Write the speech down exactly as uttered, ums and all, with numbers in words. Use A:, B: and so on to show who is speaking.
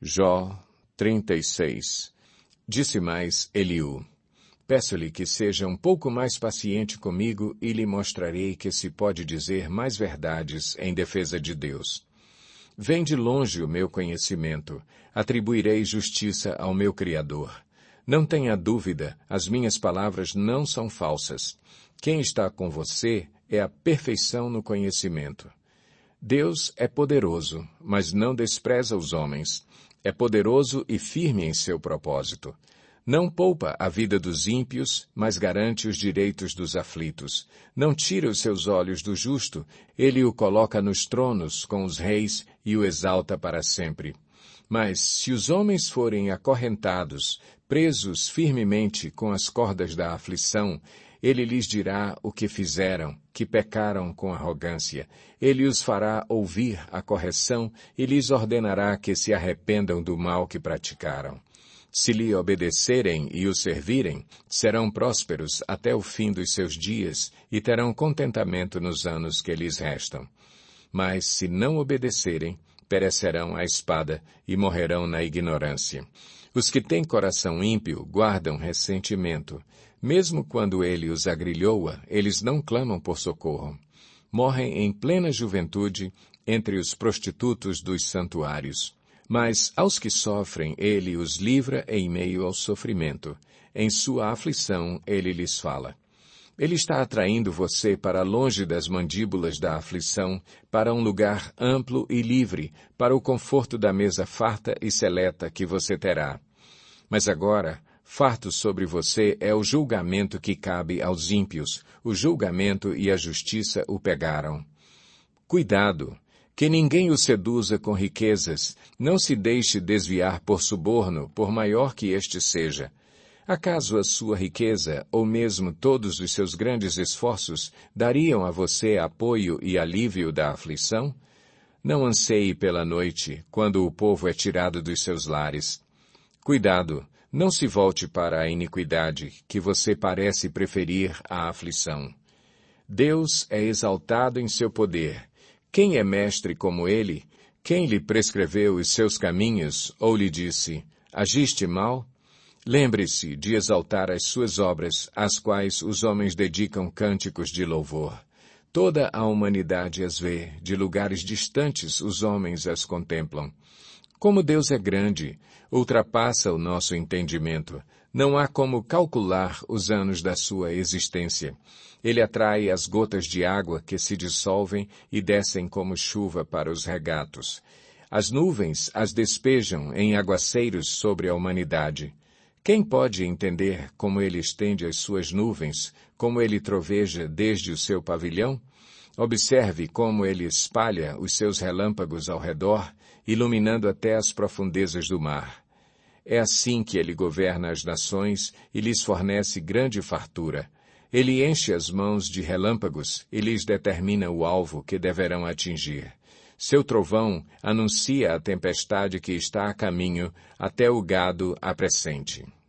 A: Jó trinta e seis. Disse mais Eliú: Peço-lhe que seja um pouco mais paciente comigo e lhe mostrarei que se pode dizer mais verdades em defesa de Deus. Vem de longe o meu conhecimento, atribuirei justiça ao meu Criador. Não tenha dúvida, as minhas palavras não são falsas. Quem está com você é a perfeição no conhecimento. Deus é poderoso, mas não despreza os homens. É poderoso e firme em seu propósito. Não poupa a vida dos ímpios, mas garante os direitos dos aflitos. Não tira os seus olhos do justo, ele o coloca nos tronos com os reis e o exalta para sempre. Mas, se os homens forem acorrentados, presos firmemente com as cordas da aflição, ele lhes dirá o que fizeram, que pecaram com arrogância. Ele os fará ouvir a correção e lhes ordenará que se arrependam do mal que praticaram. Se lhe obedecerem e o servirem, serão prósperos até o fim dos seus dias e terão contentamento nos anos que lhes restam. Mas, se não obedecerem, perecerão à espada e morrerão na ignorância. Os que têm coração ímpio guardam ressentimento. Mesmo quando ele os agrilhoa, eles não clamam por socorro. Morrem em plena juventude entre os prostitutos dos santuários. Mas aos que sofrem, ele os livra em meio ao sofrimento. Em sua aflição, ele lhes fala. Ele está atraindo você para longe das mandíbulas da aflição, para um lugar amplo e livre, para o conforto da mesa farta e seleta que você terá. Mas agora, farto sobre você é o julgamento que cabe aos ímpios. O julgamento e a justiça o pegaram. Cuidado! Que ninguém o seduza com riquezas, não se deixe desviar por suborno, por maior que este seja. Acaso a sua riqueza, ou mesmo todos os seus grandes esforços, dariam a você apoio e alívio da aflição? Não anseie pela noite, quando o povo é tirado dos seus lares. Cuidado, não se volte para a iniquidade, que você parece preferir à aflição. Deus é exaltado em seu poder. Quem é mestre como ele? Quem lhe prescreveu os seus caminhos, ou lhe disse, agiste mal? Lembre-se de exaltar as suas obras, às quais os homens dedicam cânticos de louvor. Toda a humanidade as vê, de lugares distantes os homens as contemplam. Como Deus é grande, ultrapassa o nosso entendimento. Não há como calcular os anos da sua existência. Ele atrai as gotas de água que se dissolvem e descem como chuva para os regatos. As nuvens as despejam em aguaceiros sobre a humanidade. Quem pode entender como ele estende as suas nuvens, como ele troveja desde o seu pavilhão? Observe como ele espalha os seus relâmpagos ao redor, iluminando até as profundezas do mar. É assim que ele governa as nações e lhes fornece grande fartura. Ele enche as mãos de relâmpagos e lhes determina o alvo que deverão atingir. Seu trovão anuncia a tempestade que está a caminho até o gado apresente.